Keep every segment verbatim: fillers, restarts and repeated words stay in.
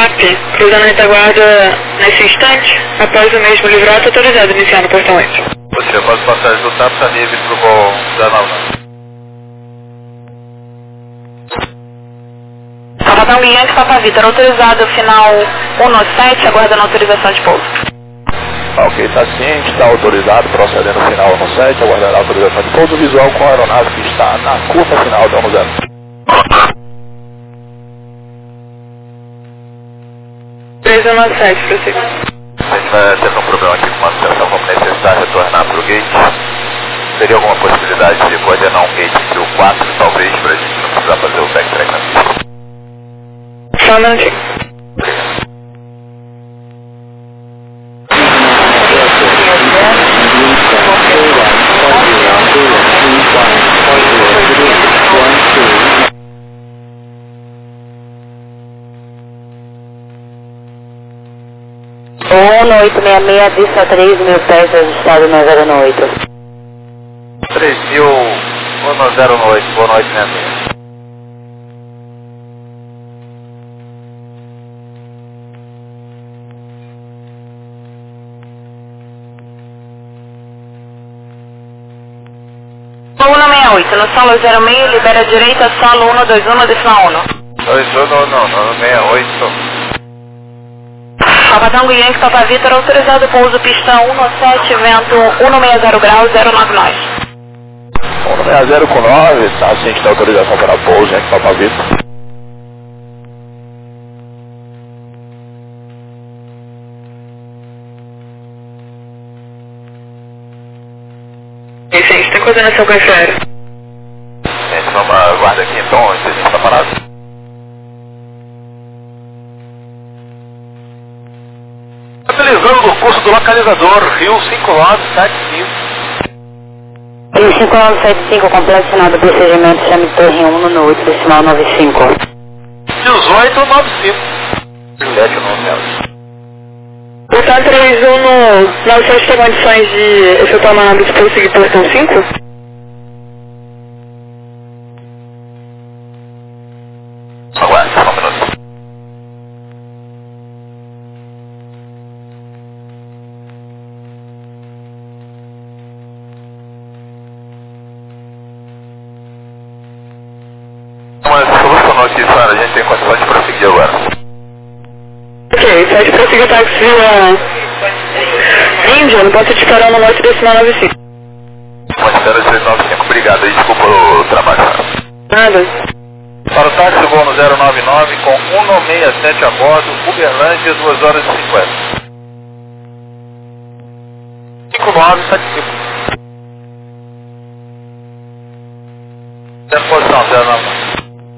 TAP, cruzando a retaguarda nesse instante, após o mesmo livrar, autorizado a iniciar no portão oito. Você após passagem do TAP, está livre para o voo dezenove. Salvador Yankee, Papa Vitor, autorizado final um sete, aguardando autorização de pouso. Ok, está ciente, está autorizado, procedendo ao final no sete, aguardando a autorização de pouso visual com a aeronave que está na curva final da um zero. três um sete, prossiga. A gente vai ter um problema aqui com uma situação, vamos necessitar retornar para o gate. Seria alguma possibilidade de coordenar um gate entre o quatro, talvez, para a gente não precisar fazer o backtrack na pista? Só um minutinho. um oito seis seis, dista três mil pés, registrado no zero oito. três mil, um zero oito, boa noite, minha amiga. um seis oito, no solo zero seis, libera a direita, solo um dois um, decimal um. dois um, não, não, não, seis oito. Papa Tango Yankee, Papa Vitor, autorizado pouso pista um sete, vento um seis zero graus, zero nove nós. um seis zero com nove, está ciente da autorização para pouso, Yankee, Papa Vitor. E sim, tem coordenação com a esfera. Gente, vamos aguardar aqui então, onde a gente está parado. Utilizando o curso do localizador, Rio cinco nove sete cinco. Rio cinco nove sete cinco, completo final do procedimento, chame torre um no oito, decimal nove cinco. dezoito nove cinco. sete nove. O T A três um no nove sete tem condições de efetuar manobra de pouso seguir portão cinco? Aguarde, só um minuto. Mas solucionou aqui, Sara, a gente tem condições de prosseguir agora. Ok, pode prosseguir o táxi via Índia, no ponto de parada no oito decimal nove cinco. Montero seis nove cinco, obrigado aí, desculpa o trabalho, Sara. Nada. Para o táxi, voo no zero nove nove com um seis sete a bordo, Uberlândia, duas horas e cinquenta. cinco nove sete cinco. Posição zero nove nove.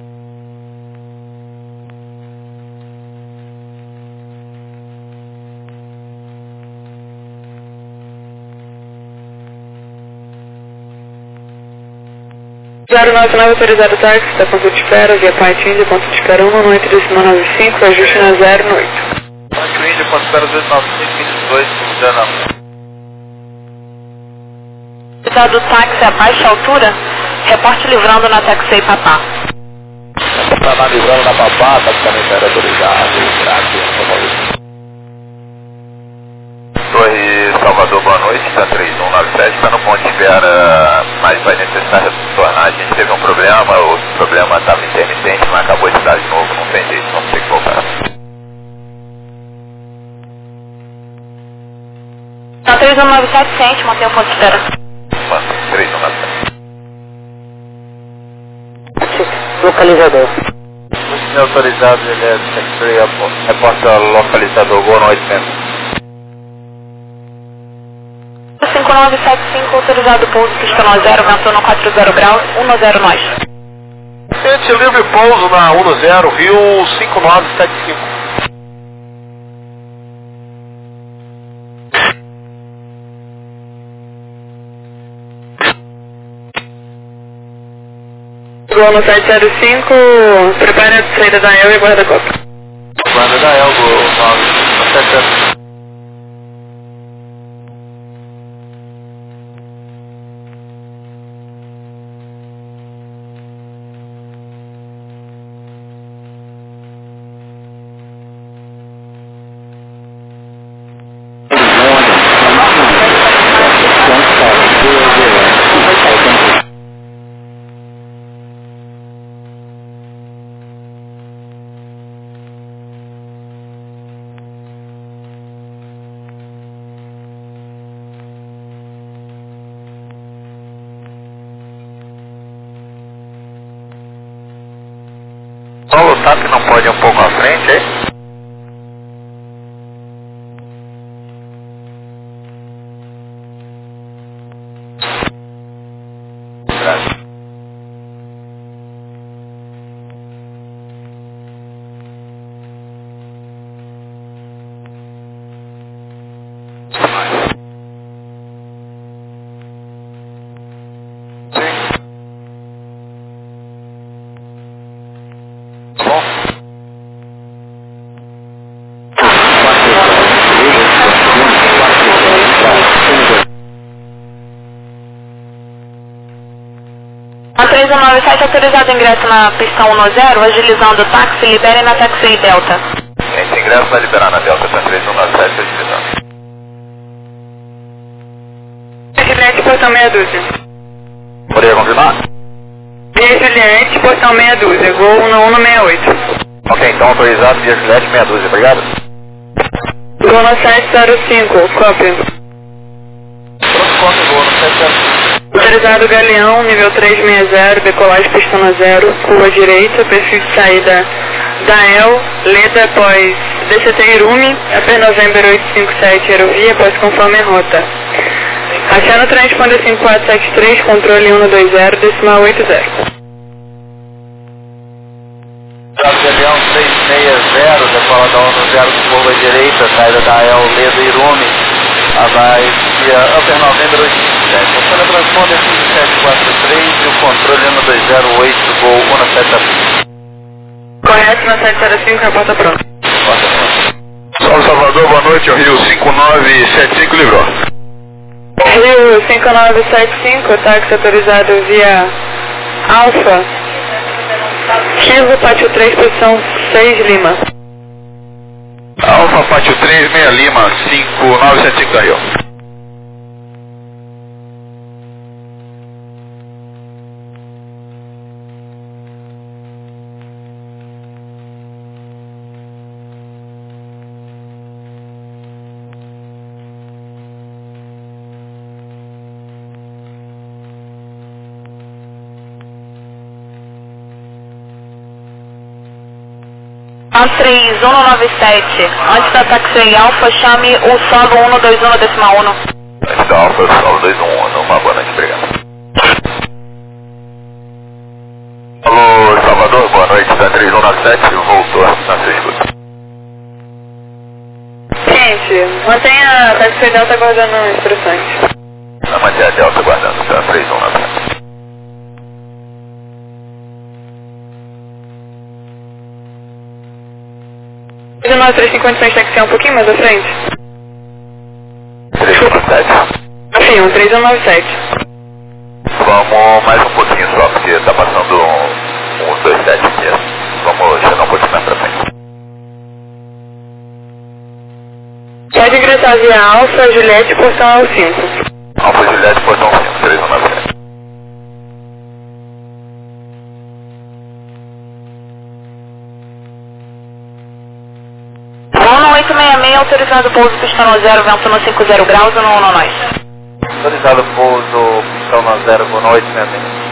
zero nove nove autorizado o táxi, está ponto de espera, via Point India, ponto de espera um oito decimal nove cinco, ajuste na zero oito. Ponte Índia, ponto zero dois nove cinco, vinte e dois, zero nove. Autorizado o táxi a baixa altura, reporte livrando na taxi Papá. Está analisando na Papá, taxicamente era autorizado, graças. Torre Salvador, boa noite, está três um nove sete, está no ponto de espera, mas vai necessitar retornar. A gente teve um problema, o problema estava intermitente, mas acabou de dar de novo, não tem jeito, vamos ter que voltar. Tá três um nove sete, sente, mantém o ponto de espera. Mantém, três um nove sete. Localizador. O senhor autorizado, ele é secretário, reporta localizador, boa noite mesmo. cinco nove sete cinco, autorizado pouso pista um zero, vento no quatro zero graus, um zero nós. Gente, livre pouso na um zero, Rio cinco nove sete cinco. Gol no sete zero cinco, prepare a saída da El e guarda-copa. Guarda da El, nove sete zero. Sabe que não pode ir um pouco à frente aí? Graças. A três um nove sete autorizado ingresso na pista um zero, agilizando o táxi, liberem na táxi Delta. Esse ingresso vai liberar na Delta para três um nove sete, agilizando. Juliette, portão meia dúzia. Poderia confirmar? Via Juliette, portão meia dúzia, voo um um seis oito. Ok, então autorizado via Juliette meia dúzia, obrigado. Voo no sete zero cinco, cópia. Pronto, cópia, voo no sete zero cinco. Autorizado Galeão, nível trezentos e sessenta, decolagem pistona zero, curva direita, perfil de saída da E L, letra após D C T Irumi, Upper November oitocentos e cinquenta e sete, aerovia, após conforme a rota. Achando transponder cinco quatro sete três, controle um dois zero, decimal oito zero. Galeão trezentos e sessenta, decola da um zero, curva direita, saída da E L, letra Irumi, vai via Upper November oitocentos e cinquenta e sete. Antônio transponder cinco sete quatro três e o controle um dois zero oito, gol um sete zero cinco. Correto, na sete zero cinco, reporta pronto. Salve Salvador, boa noite, o Rio cinco nove sete cinco livrou. Rio cinco nove sete cinco, táxi autorizado via Alfa, Kilo Pátio três, posição seis, Lima. Alfa Pátio três, meia Lima, cinco nove sete cinco da Rio. A três um nove sete, antes da táxi Alfa, chame o solo um dois um decimal um. Antes da Alfa, solo dois um um, uma boa noite, obrigado. Alô, Salvador, boa noite, da três um nove sete, voltou na sua escuta. Gente, mantenha a táxi Delta aguardando instruções. Na manter a Delta guardando, tá? três um nove sete. três um nove três cinquenta tem que ser um pouquinho mais à frente. três um nove sete? Sim, um três um nove sete. Vamos mais um pouquinho só, porque tá passando um, um dois sete aqui. Vamos chegar um pouquinho mais pra frente. Pode ingressar via Alfa, Juliette, portão cinco. Alfa Juliette, portão cinco, três um nove sete. oito seis seis, autorizado pouso pistão zero, vento no cinquenta graus, no no nós. Autorizado pouso pistão zero, boa noite, minha amiga.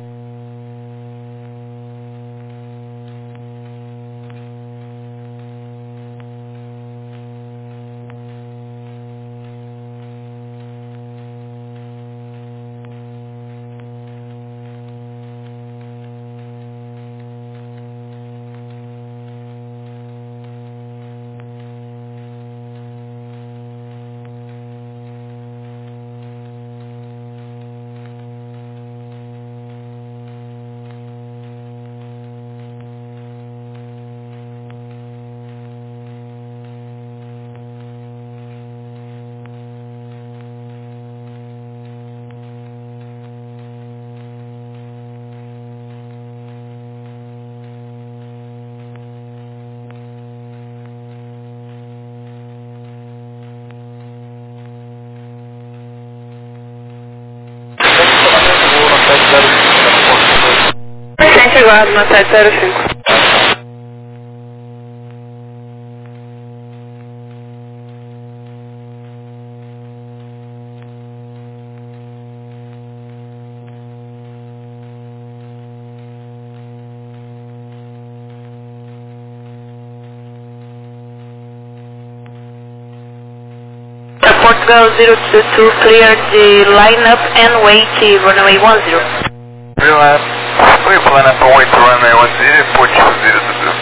Gente, aguardo na sete zero cinco. Portugal zero two two, clear the lineup and wait runway one zero. Clear, clear lineup and wait runway one zero, Portugal zero two two.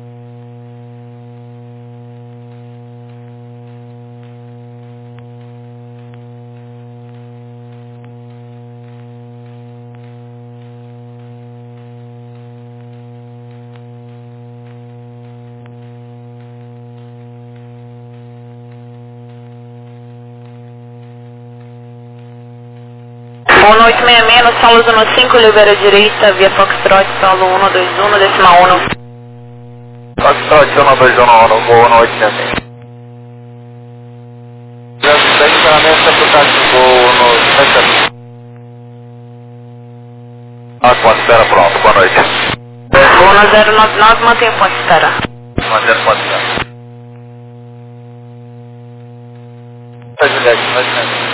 um oito seis seis, no solo zona cinco, libera direita, via Foxtrot, solo um dois um, decimal um. Foxtrot, zona dois um, voo um oito seis seis. Já tem ferramenta para o táxi, voo no sete. Ah, ponto espera, pronto, boa noite. Voo no zero nove nove, mantém o ponto de espera. Mantém o ponto de espera. Tá, Juliette, mais ou menos.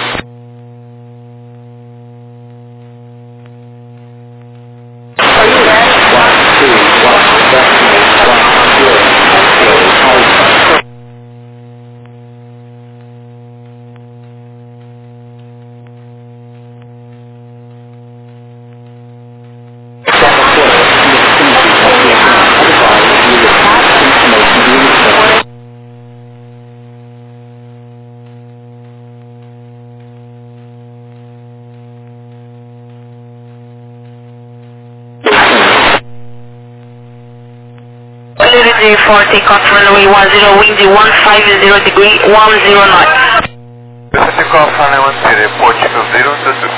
Solidity for takeoff runway one zero, windy one five zero degree, one zero knots. Takeoff runway one zero, Portugal zero two two.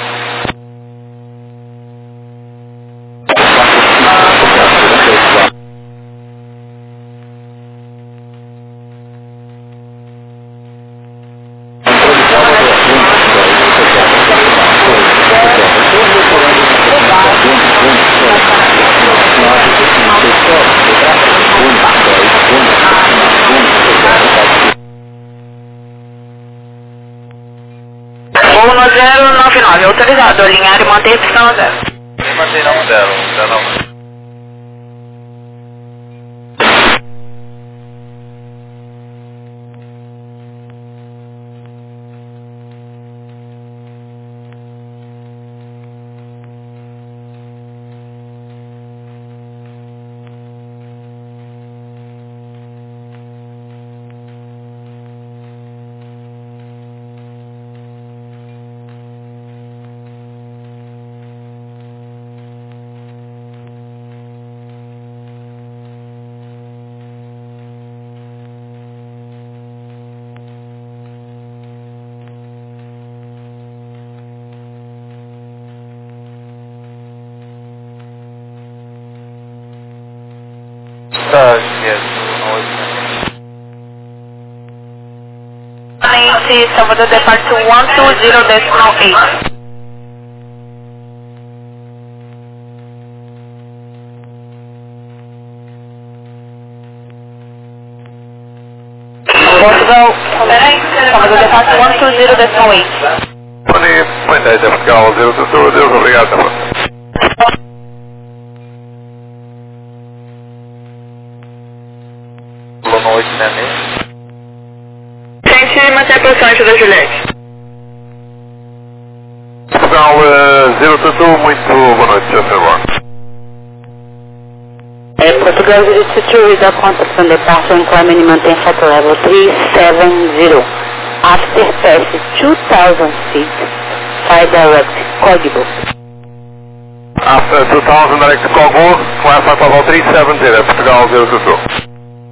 Voo no zero nove nove, autorizado, alinhar e manter a pistão a zero. Manter não zero, zero não. Tá, yes, um oito seis seis. Nancy, Salvador departure one two zero decimal eight. Portugal, Salvador departure one two zero decimal eight. Pode, pode dar, Portugal zero two two, Deus, obrigado, tá bom. Boa noite, né, mesmo? Gente, manter a posição antes da Juliette. Portugal zero two two, muito boa noite, senhor Servon. É, Portugal zero two two, without contact from departure and climbing and maintain flight level three seven zero. After pass two thousand feet, fly direct, código. After two thousand direct Kogu, class flight level three seven zero, Portugal zero two two.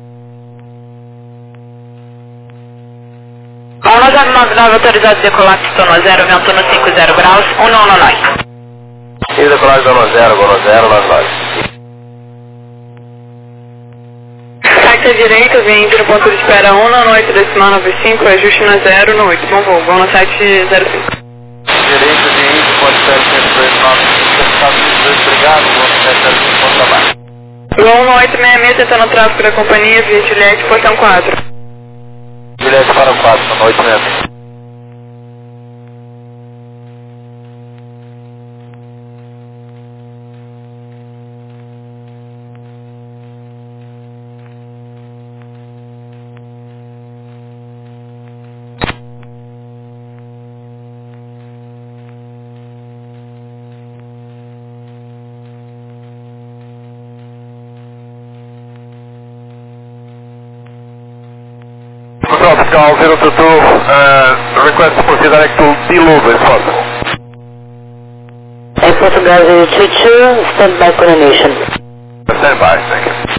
um zero nove nove, autorizado a decolar, pistão a zero, vento no cinco zero graus, um não no nove. E decolagem zero zero, zero zero, nove nove. Site à direita, vem no ponto de espera um na noite, decimal nove cinco, ajuste na zero no oito. Bom voo, voo no site zero cinco. Direita de índio, pode ser cento e dois nove cinco, obrigado, vou no sete zero cinco, ponto abaixo. Voo no oito seis seis, tentando o tráfego da companhia, via Juliette, portão quatro. Juliette para o quatro, boa noite, mesmo. Portugal zero two two, uh, request to proceed direct to Diluba if possible. Air Portugal zero two two, stand by coordination. Stand by, thank you.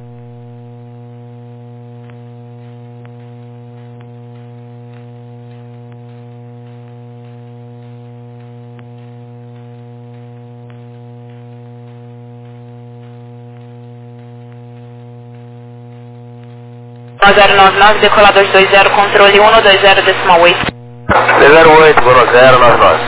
zero nove nove, decolar dois dois zero, controle um dois zero, decimal oito. zero oito, Gono zero nove nove.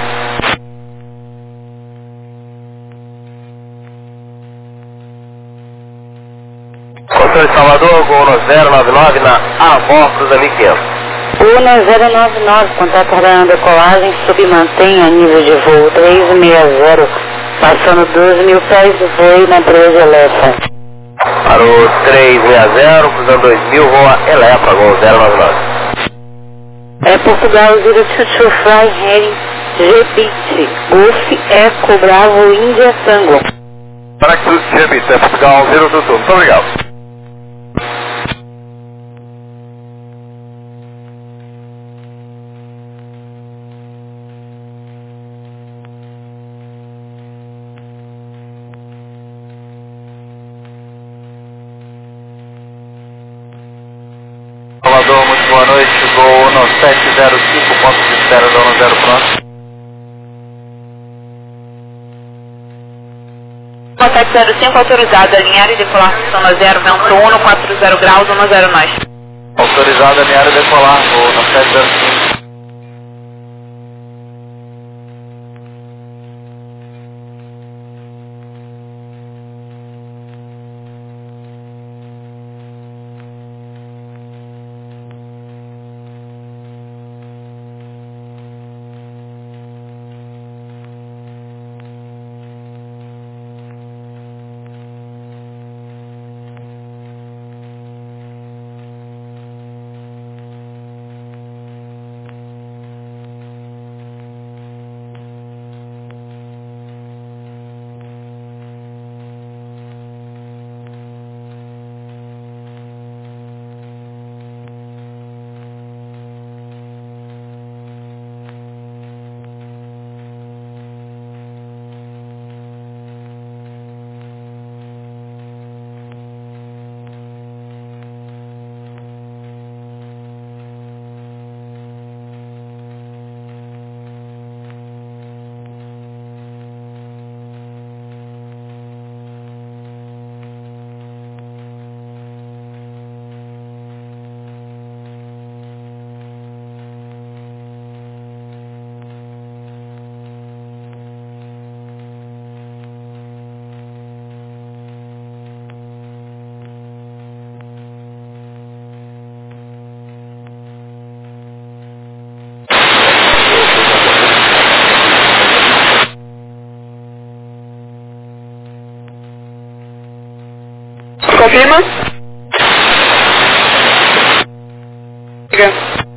Controle Salvador, Gono zero nove nove na Amor, cruza mil e quinhentos. Uno zero nove nove, contato aguardando decolagem, submantém a nível de voo três seis zero, passando doze mil pés, voe na empresa Elefa. Para o três seis zero, cruzando dois mil, voa Elefa, Gol zero nove nove. É Portugal zero dois dois, fly heading G vinte, Golf Eco Bravo Índia Tango. Para que tudo G vinte, é Portugal zero dois dois, muito obrigado. Salvador, muito boa noite, Gol no sete zero cinco, ponto de espera do um zero pronto. sete zero cinco, autorizado a alinhar e decolar sono zero, vento um, quatro zero graus, um zero nós. Autorizado a alinhar e decolar, Gol no sete zero cinco. Confirma? Diga.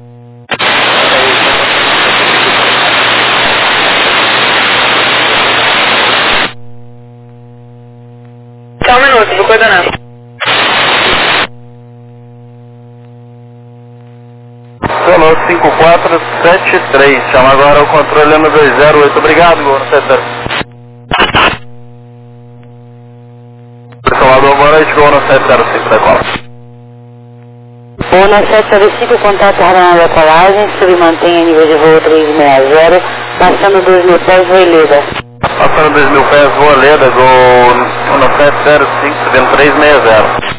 Só um minuto, vou coordenar. Sono cinco quatro sete três, chama agora o controle M dois zero oito, obrigado, Gol no sete zero. Salvador, boa noite, Gol no sete zero cinco, decola. Uno sete zero cinco, contato aguardando decolagem, submantém a nível de voo três seis zero, passando dois mil pés, voe Leda. Passando dois mil pés, voa Leda, Gol no sete zero cinco, subindo três seis zero.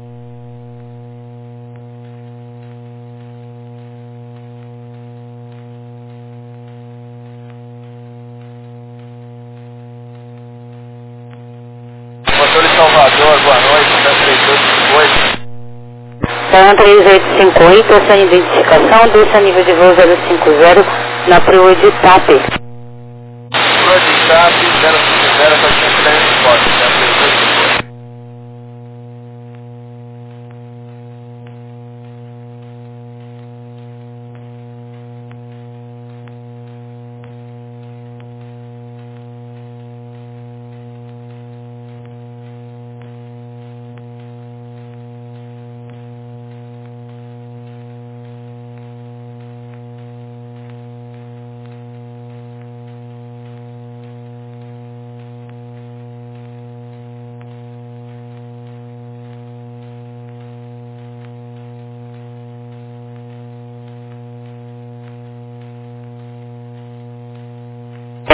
Salvador, boa noite, três dois cinco oito. Então, três oito cinco oito, essa identificação, desce a nível de voo zero cinco zero, na Proa de Itape. Proa de Itape, zero cinco zero, para cinco três quatro, três dois cinco oito.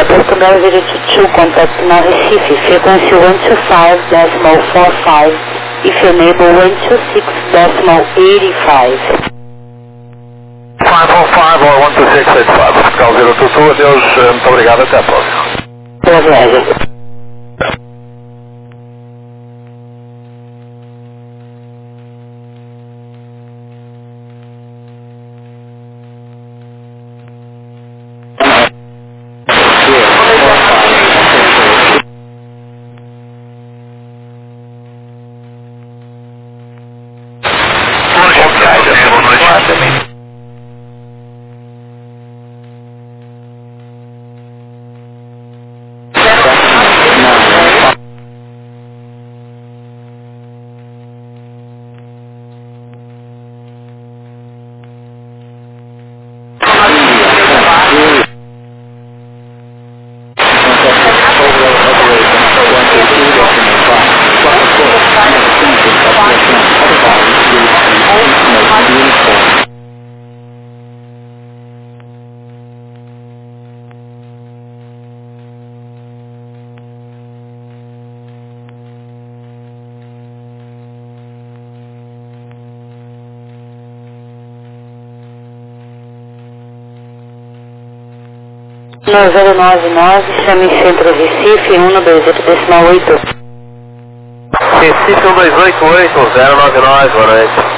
Porto Mel zero two two, contact now Recife, frequency one two five point four five, if enable one two six point eight five. five four five or one two six eight five, Portugal zero two two, adeus, muito obrigado, até a próxima. Boa viagem. zero nove nove, chame Centro Recife, um dois oito decimal oito. Recife um dois oito oito, zero nove nove, boa noite.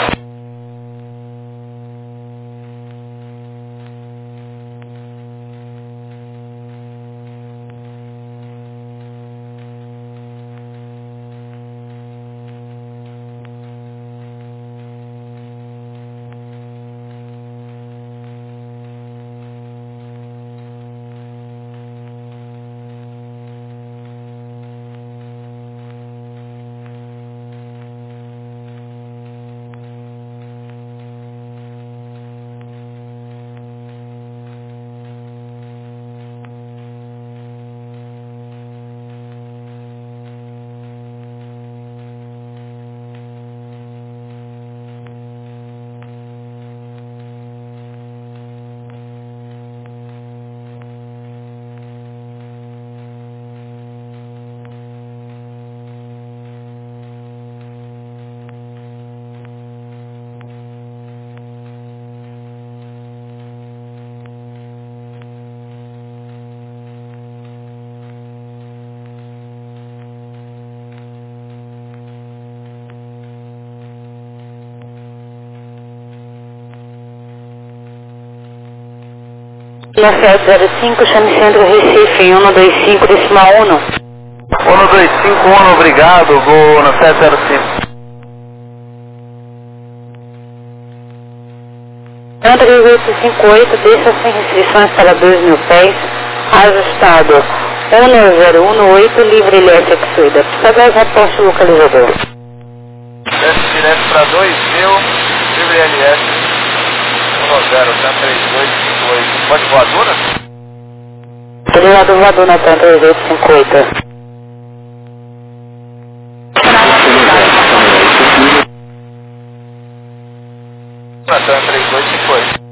sete zero cinco, chame Centro Recife, um dois cinco decimal um. um dois cinco um, obrigado, vou na sete zero cinco. três oito cinco oito, deixa sem restrições para dois mil pés, ajustado um zero um oito, livre L S Exuida. Precisa dar reporte localizador. Desce direto para dois mil, livre L S um zero, três dois cinco oito. Pode voadora? Obrigado, voador na três oito cinco oito. Natan três dois cinco oito.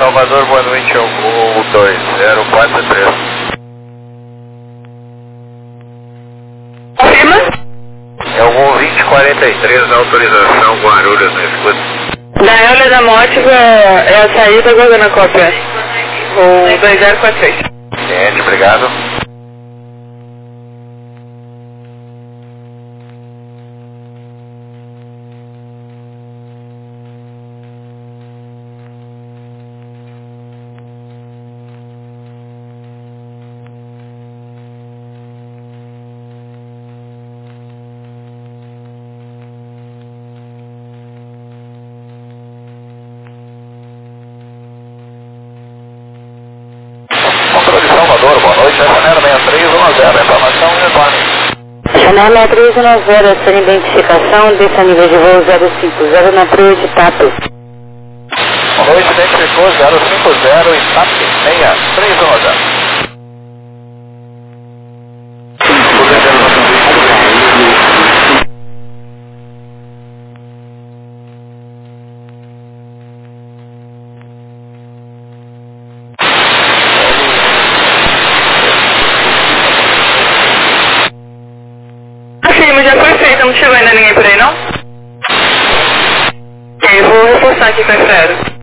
Salvador, boa noite, é o voo dois zero quatro três. Confirma? É o voo vinte quarenta e três, na autorização Guarulhos, no escudo. Da Eula da Mótica é a saída, guardando a cópia. Voo dois zero quatro três. Ciente, obrigado. Controle Salvador, boa noite, Janela sessenta e três dezesseis, informação e retorne. Janela três dezesseis, sem identificação, desça nível de voo zero cinco zero na Cruz de Tato. Boa noite, identificou zero cinco zero e TAP seis três dezesseis. Sim, já foi feito, não chegou ainda ninguém por aí, não? Ok, vou reforçar aqui com a Efraero.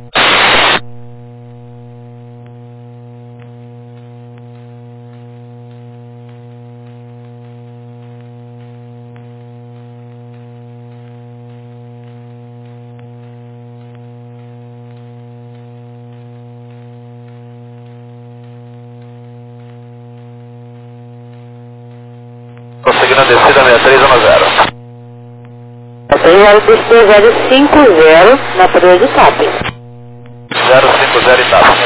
Conseguindo a descida sessenta e três dezesseis. Até zero cinco zero na Cruz de Tato. zero cinco zero e TAP.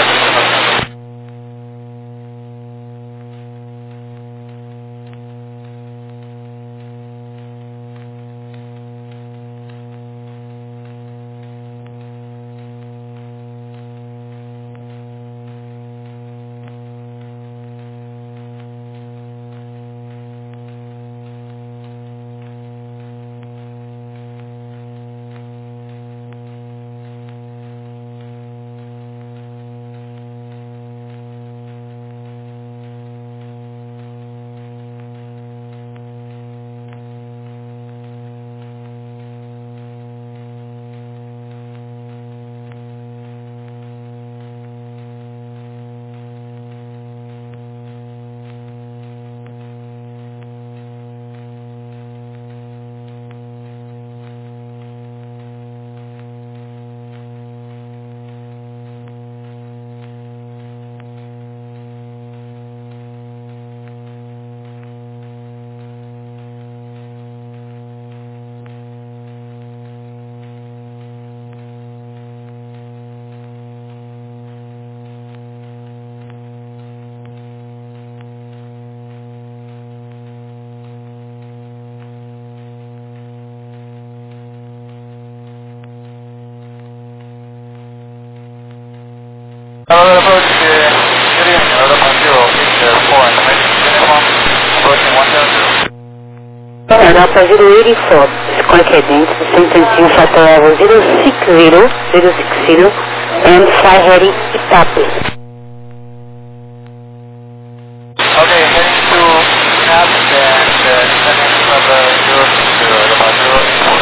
Another approach to Gideon, another point zero, eight four, information uniform, approaching one seven zero. Europa zero eight four, Squawk Cadence, Sentencinho Shuttle Level zero six zero, zero six zero, and fly heading Itape. Okay, heading to N A B and uh, descending from the zero six zero, about zero eight four.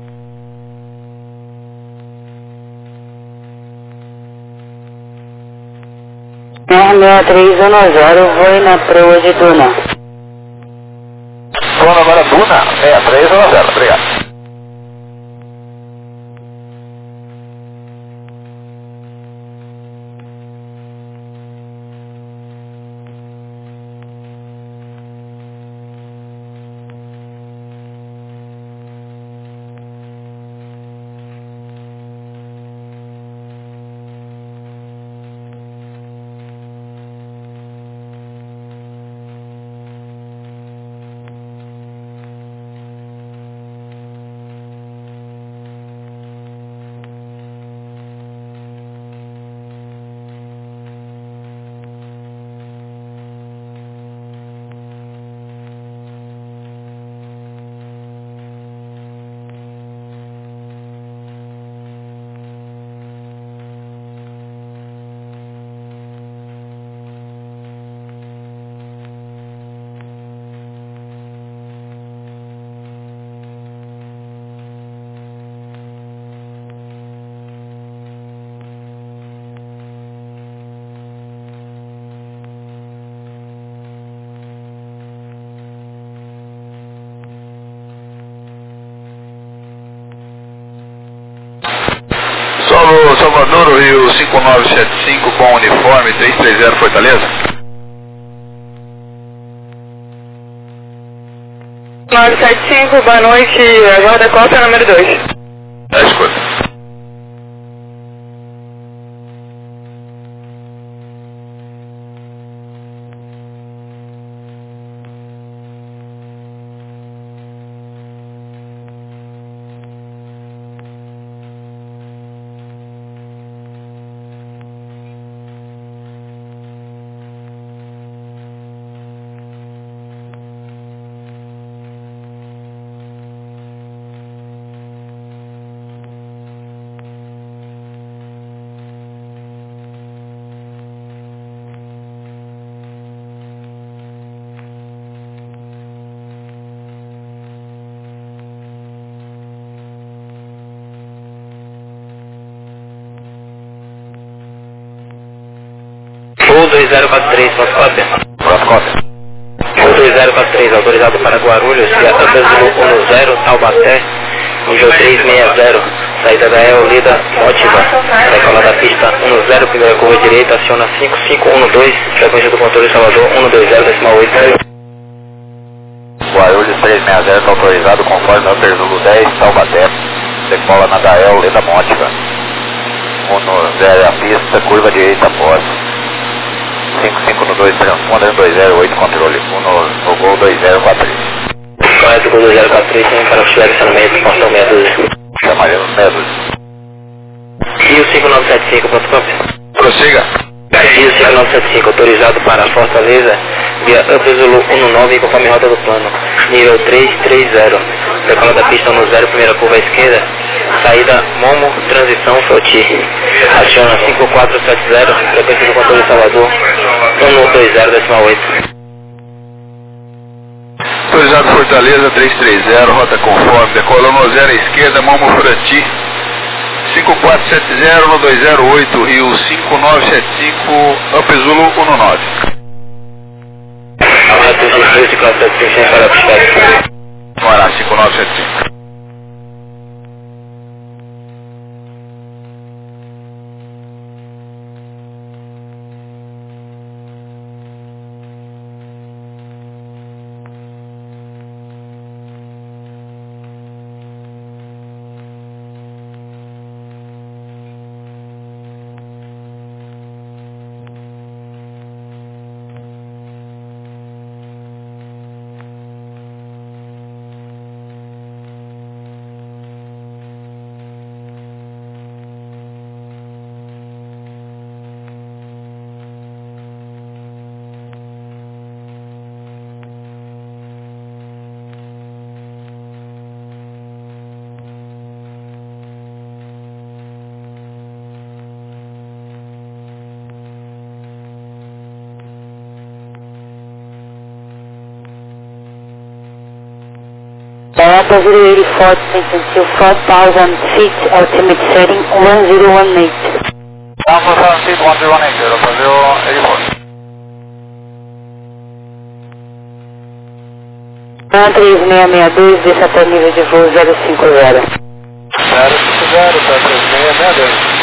seis três um zero, voe na proa de Duna. Vamos agora Duna, sessenta e três dezesseis, obrigado. Rio cinco nove sete cinco com uniforme três três zero Fortaleza. nove sete cinco, boa noite, aguarda cópia número dois. É, escuta. Voo dois zero quatro três, Fotocópia. Fotocópia. Voo dois zero quatro três, autorizado para Guarulhos, via Âmbito um zero, Taubaté, nível três seis zero, saída da El Lida, Mótiva, decola da pista um zero, primeira curva direita, aciona cinco cinco um dois, frequência do controle Salvador um dois zero, decimal oito. Guarulhos três seis zero, autorizado conforme o Perzulo dez, Taubaté, decola na da El Lida, Mótiva, um zero a pista, curva direita após. cinco cinco no dois, transponder dois zero oito, controle um no, no gol dois zero quatro três. Correto, gol dois zero quatro três, sem para o estacionamento, portão meia dúzia. Chamaremos meia dúzia. Rio cinco nove sete cinco, Fotocópia. Prossiga. Rio cinco nove sete cinco, autorizado para Fortaleza, via Âmbito um nove, conforme rota do plano, nível três três zero, decola da pista um zero, primeira curva à esquerda, saída Momo, transição Foti, aciona cinco quatro sete zero, frequência do controle Salvador um dois zero, decimal oito. Autorizado Fortaleza três três zero, rota conforme, decola no zero à esquerda, Momo Frati, cinco quatro sete zero no dois zero oito, Rio cinco nove sete cinco, Ampezulo um nove. Correto, Rio cinco nove sete cinco, sem para a pista. Moará cinco nove sete cinco. Delta zero eight four, until four thousand feet, ultimate setting one zero one eight. four thousand feet, one zero one eight, Brasil eighty-four. três seis seis dois, desça até nível de voo zero cinco zero. zero cinco zero, tá três seis seis dois.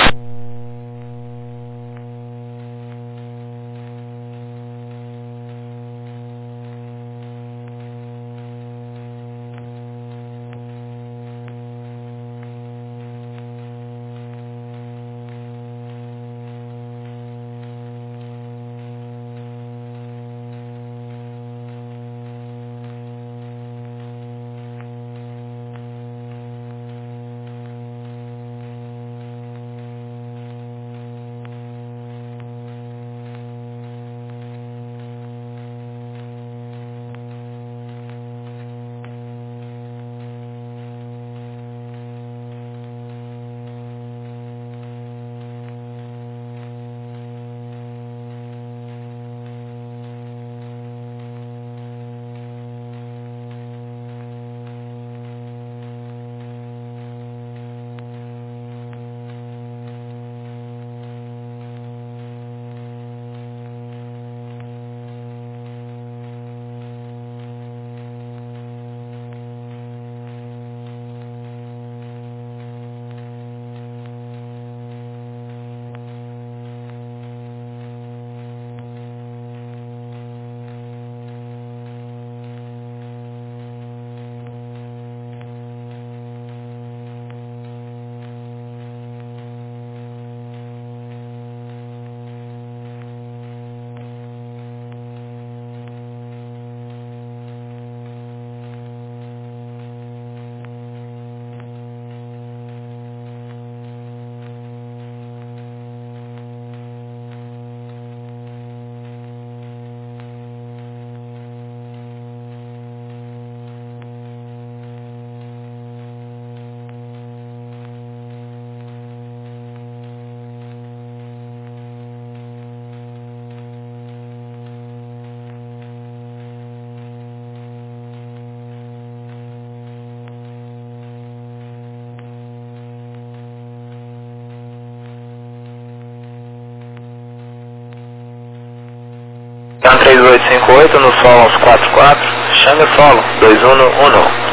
oito cinco oito no solo uns quatro quatro, chame o solo, dois um um.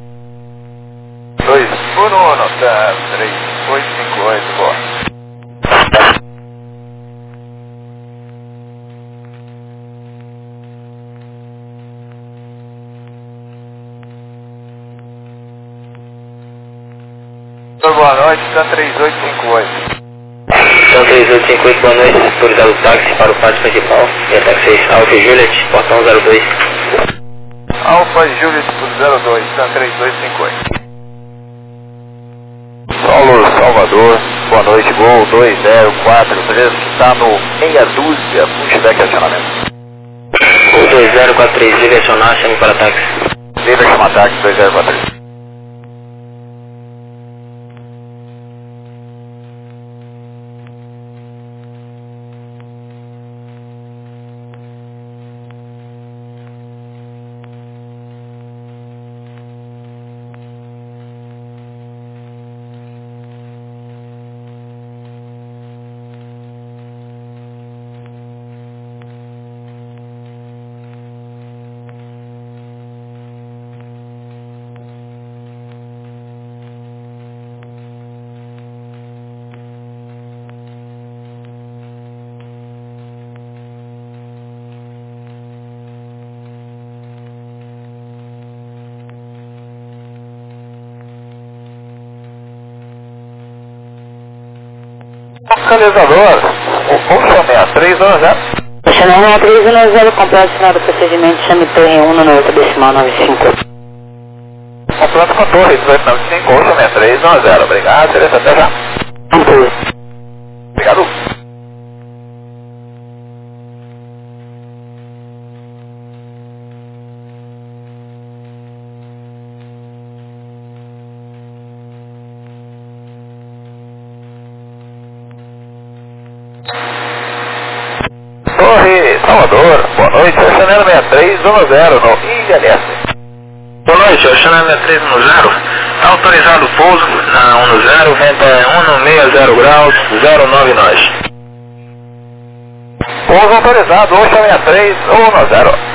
dois um um, tá, três oito cinco oito, boa. Boa noite, tá três oito cinco oito. Então três oito cinco oito, boa noite, autorizado o táxi para o pátio principal, e a táxi Alfa Juliet, portão zero dois. Alfa Juliet por zero dois, tá três dois cinco oito. Solo Salvador, boa noite, Gol dois zero quatro três, que está no meia dúzia, pushback acionamento. Gol dois zero quatro três, livre acionar, chame para táxi. Livre chamar táxi dois zero quatro três. Localizador, o Ocean sessenta e três, zero zero. Ocean sessenta e três, zero zero, completo final do procedimento, chame torre um no outro decimal nove cinco. Completo com a torre dezoito nove cinco, Ocean sessenta e três, zero zero. Obrigado, Teresa, até já. Obrigado. Torre Salvador, boa noite, Ocean sessenta e três, zero zero, no I L S. Boa noite, Ocean sessenta e três um zero, está autorizado o pouso na um zero, vento é um seis zero graus, zero nove nós. Pouso autorizado, Ocean sessenta e três, um zero.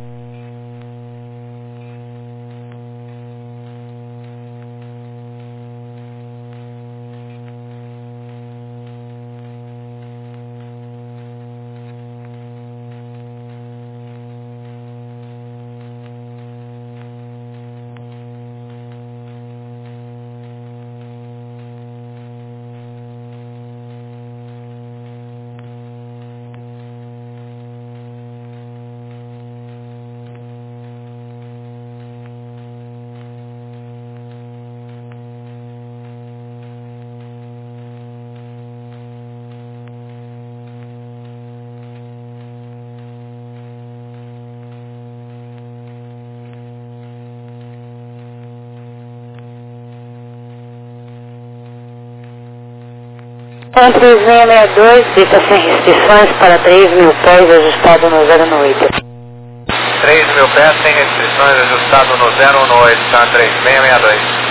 três seis seis dois, pista sem restrições para três mil pés, ajustado no zero oito. três mil pés sem restrições, ajustado no zero oito, tá três seis seis dois.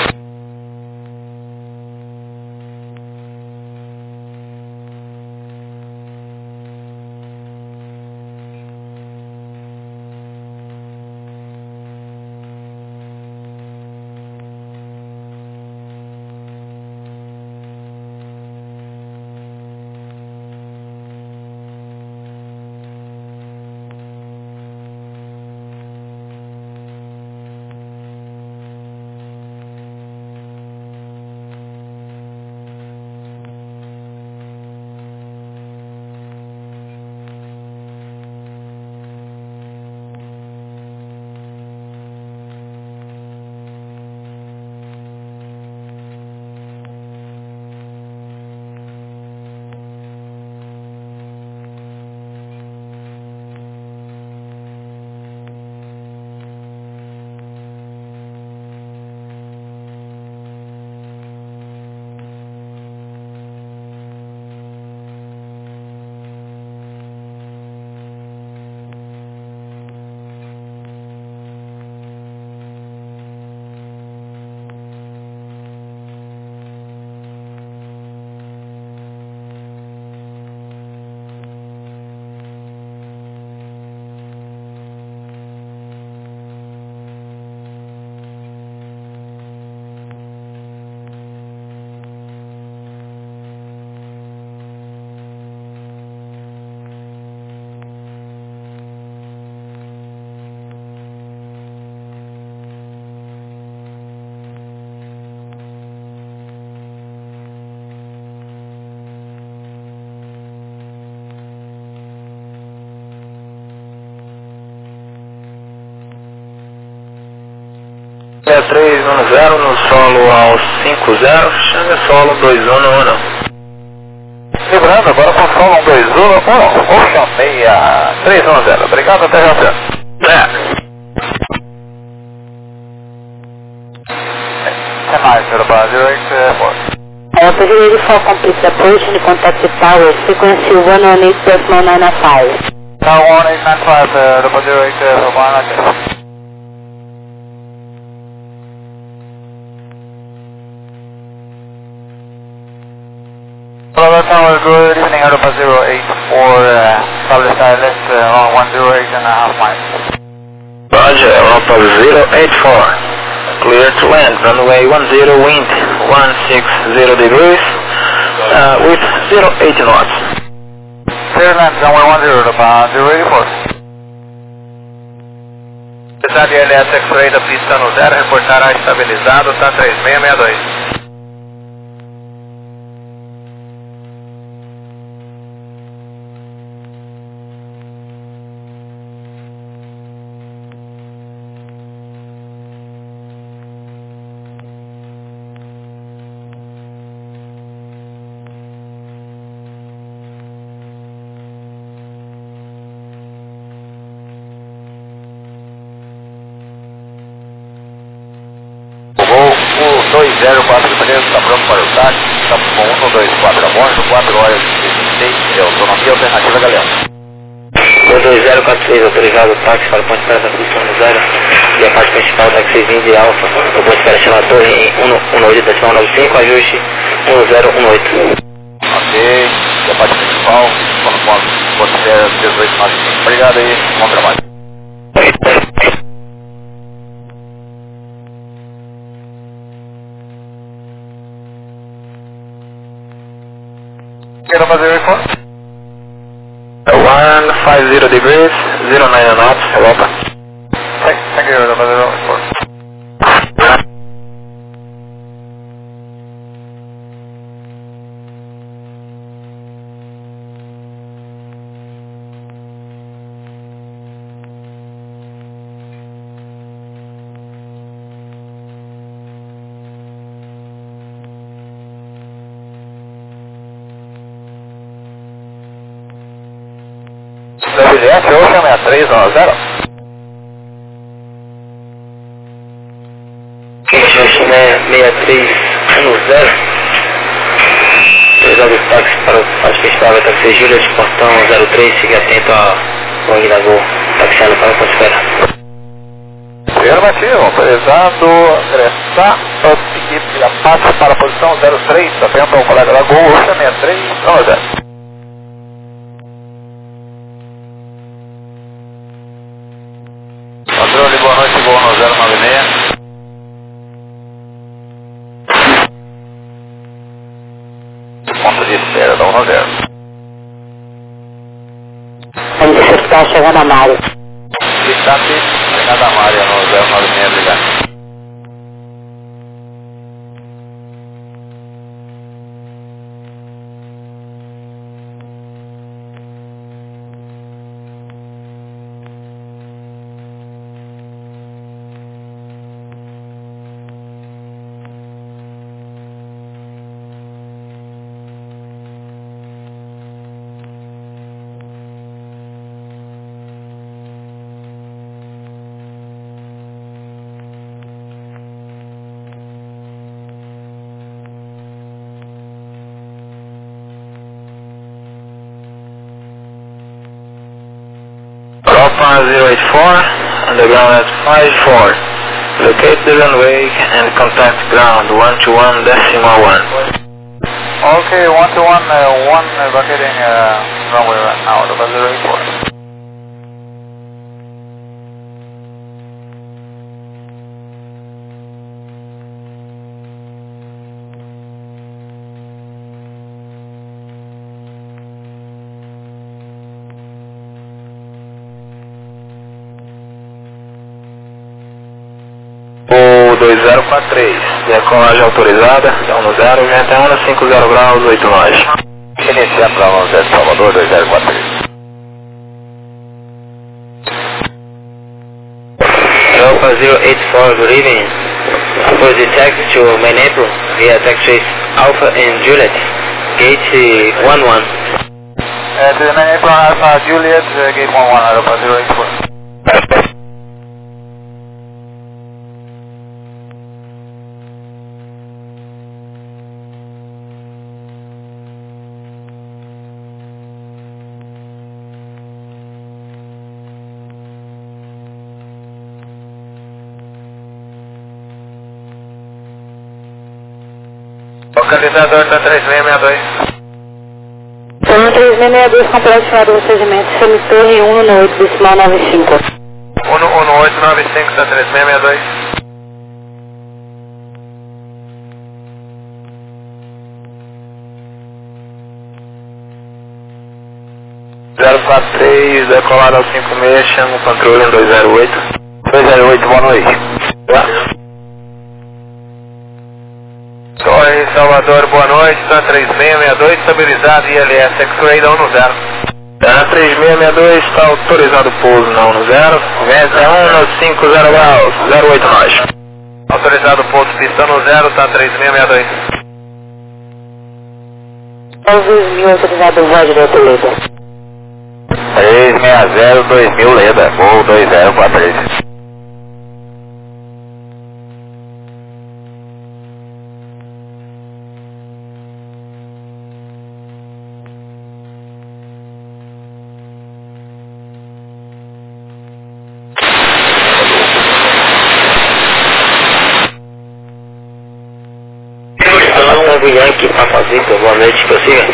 seis três um zero no solo ao cinco zero, chame solo dois um um. Lembrando, agora com solo um dois um um, Ocean seis três um zero. Obrigado, até já. É. ten nine zero eight four. Alpha zero eight four completes approach and contact the tower, frequency one one eight point nine five. Now one eight nine five, zero zero eight for one. Hello, Tower, good evening, Alpha zero eight four, uh, solid silence, uh, on one zero eight and a half miles. Roger, Alpha zero eight four, clear to land, runway one zero, wind one six zero degrees, uh, with zero eight knots. Clear land, runway one zero, Alpha zero eight four. Apesar de L S X-Ray da pista no zero, reportará estabilizado, tá três seis seis dois. dois zero quatro três, está pronto para o táxi, estamos com um dois quatro a bordo, quatro horas e seis de autonomia alternativa Galeão. dois zero quatro seis, autorizado táxi para o ponto de espera da pista no zero e a parte principal táxi vinte de Alfa, o ponto de espera chama torre em um oito decimal nove cinco, ajuste um zero um oito. Ok, e a parte principal, ponto de espera dezoito nove cinco. Obrigado aí, bom trabalho. Quero fazer o one five zero degrees, zero nine knots, Europa. Thank, thank you, Europa zero four. Juliette, Ocean seis três um zero. Ocean seis três um zero. Autorizado o táxi para o parte principal, táxi Juliette, portão zero três, fique atento a Long da Gol, taxiando para o ponto de espera. Afirmativo, autorizado ingressar o equipe da parte para a posição zero três, atento ao colega da Gol, Ocean seis três um zero. Controle, boa noite, Gol no zero nove seis. Ponto de espera da um zero. A gente está chegando a Mário. Está chegando a Mário no zero nove seis, obrigado. Alpha zero eight four, underground at five four. Locate the runway and contact ground one two one decimal one. Okay, one two one, uh, one uh, vacating uh, runway right now, Alpha zero eight four. O dois zero quatro três, decolagem autorizada, um no zero, vento um, cinco zero graus, oito nós. Iniciar para um zero Salvador, dois zero quatro três. Alpha zero eight four, good evening. For the taxi to main April via taxis Alpha and Juliet, gate uh, one one. Uh, to the main April Alpha Juliet, uh, gate one one, Alpha zero eight four. Localizador está três seis seis dois. Então, três seis seis dois, complexo final do procedimento, semitorre um no oito, decimal nove cinco. um no oito nove cinco, está três seis seis dois. zero quatro três, decolado ao cinco seis, chama o controle dois zero oito. dois zero oito, boa noite. Torre Salvador, boa noite, está três seis seis dois, estabilizado I L S, X-Ray da um no zero. Tá três seis seis dois, está autorizado o pouso na um no zero, vence um no cinco zero graus, zero oito nós. Autorizado o pouso, pista no zero, está três seis seis dois. dois mil, autorizado voz direto Leda. três seis zero dois mil Leda, voo dois zero quatro três. Yankee, Papazito, boa noite, prossiga.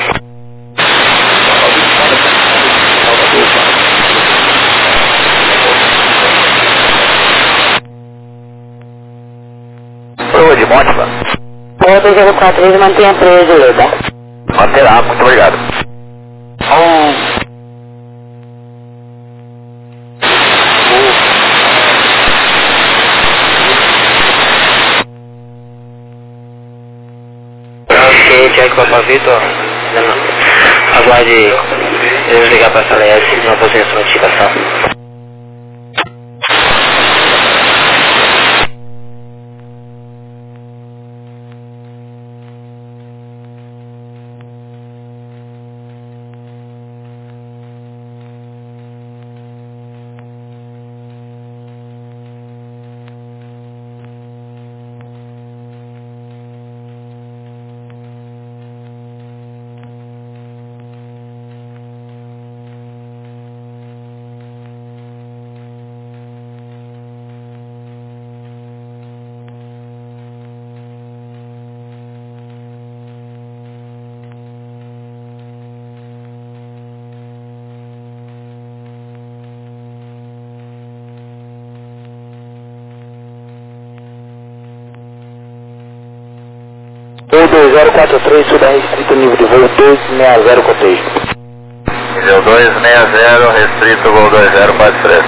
Prova de monte, mano. Prova dois zero quatro três, mantenha preso, Leda. Manterá, muito obrigado. Oh. Jack Papavito, aguarde eles ligar para a sala S e não fazer essa notificação. Voo dois zero quatro três, Sudão restrito, nível de voo dois seis zero, cotejo. Nível dois seis zero, restrito, voo dois zero quatro três.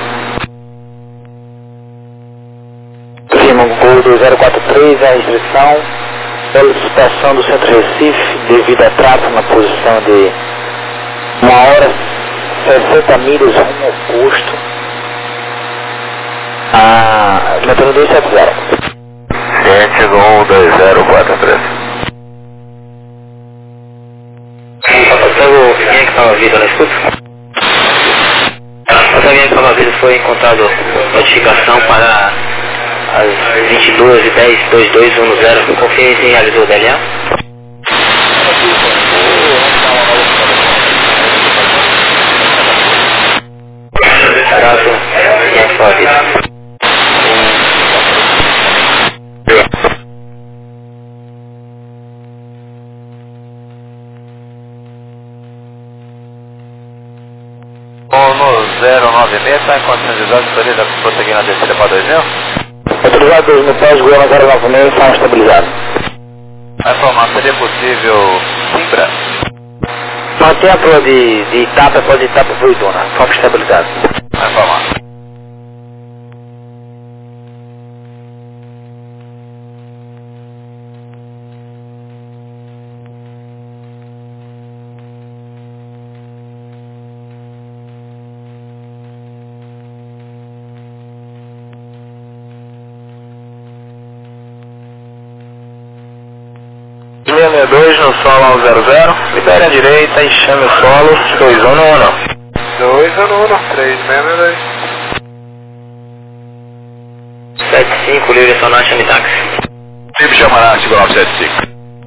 Firma, voo dois zero quatro três, a restrição, solicitação do centro Recife, devido a tráfego na posição de uma hora, sessenta milhas rumo oposto a Metano dois sete zero. Ciente, voo dois zero quatro três. O Yankee Papavito, na escuta? O Yankee Papavito foi encontrado notificação para as vinte e duas e dez, dois dois um zero. Confia se realizou o D L A? Abraço, Yankee Papavito. No zero nove seis, está em condições de exato, autorizado para prosseguir na descida para dois mil? Autorizado dois mil pés, Goiânia zero nove seis, está estabilizado. Vai informar, seria possível Simbra? Mantenha a prova de, de etapa após etapa fluidona, forma estabilizado. Vai informar. seis dois no solo um zero zero, libere a direita e chame o solo dois um no um. dois um no um, três seis dois. sete cinco, livre sonar, chame táxi. Livre chamará, cinco nove sete cinco.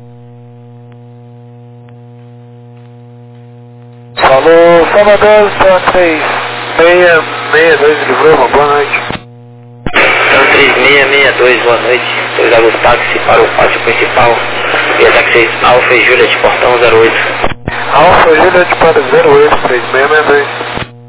Falou, Salvador, está três seis seis dois, livrou, uma boa noite. Então três seis seis dois, boa noite. Autorizado o táxi para o pátio principal. Via táxi Alfa e Júlia de Portão zero oito. Alfa e Júlia de Portão zero oito, três seis seis dois.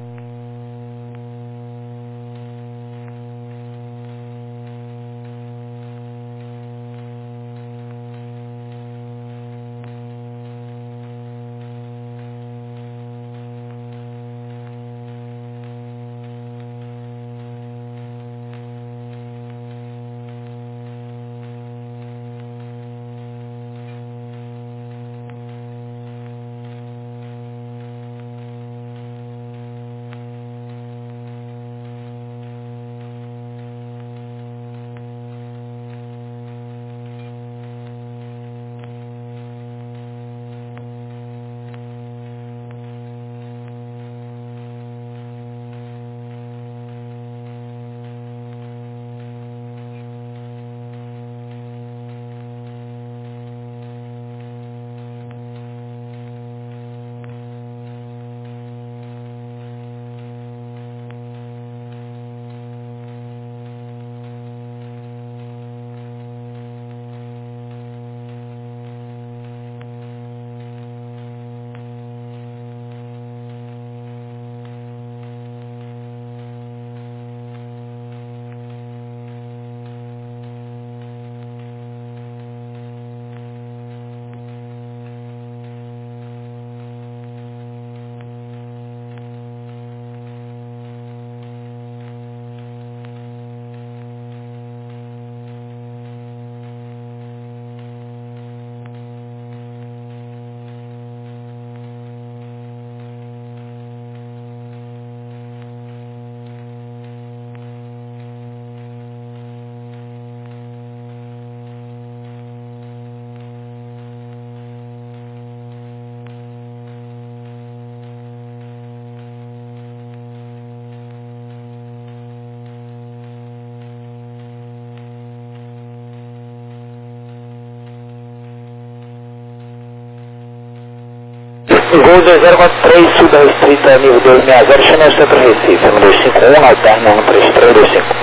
Gol dois zero quatro três, sul da restrita, nível dois seis zero, chama o centro Recife, M dois cinco um, alterna um três três dois cinco.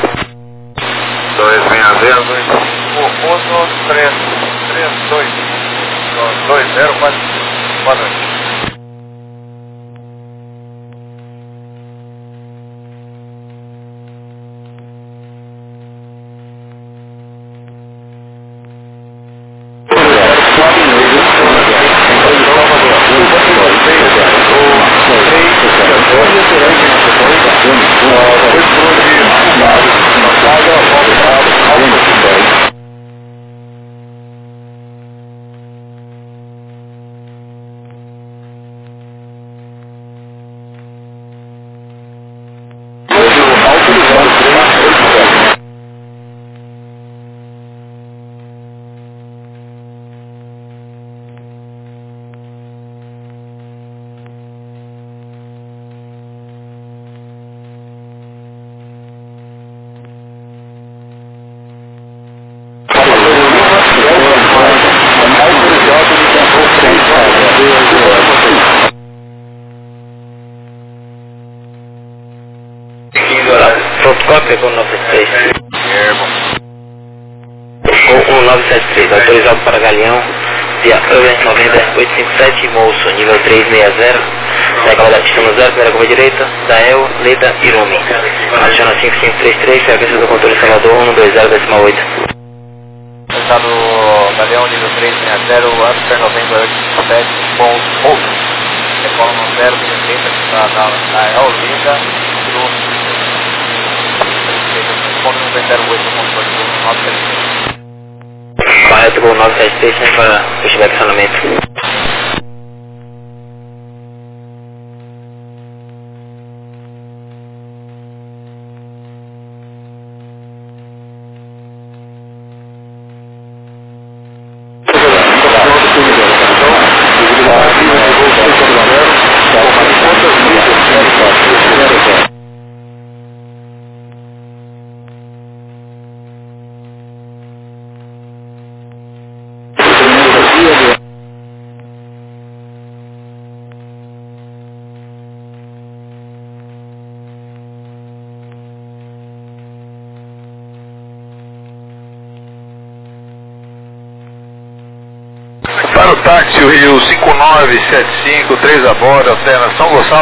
dois seis zero, dois um, três três dois, dois zero quatro, boa noite. Cópia com nove sete três. um nove sete três, autorizado para Galeão, via Uber November oito cinco sete, Moço, nível três seis zero, decola da pista no zero, primeira curva direita, Dael, Leda e Rumi. Adiciona cinco cinco três três, frequência do controle Salvador, um dois zero, decimal oito. Estado Galeão, nível três seis zero, Uber November oito cinco sete, Moço, decola no zero, primeira direita, Dael, Leda e Rumi. Correto, Gol nove sete três, sempre para festival de acionamento. táxi, o Rio cinco nove sete cinco, três a bordo, alterna São Gonçalo.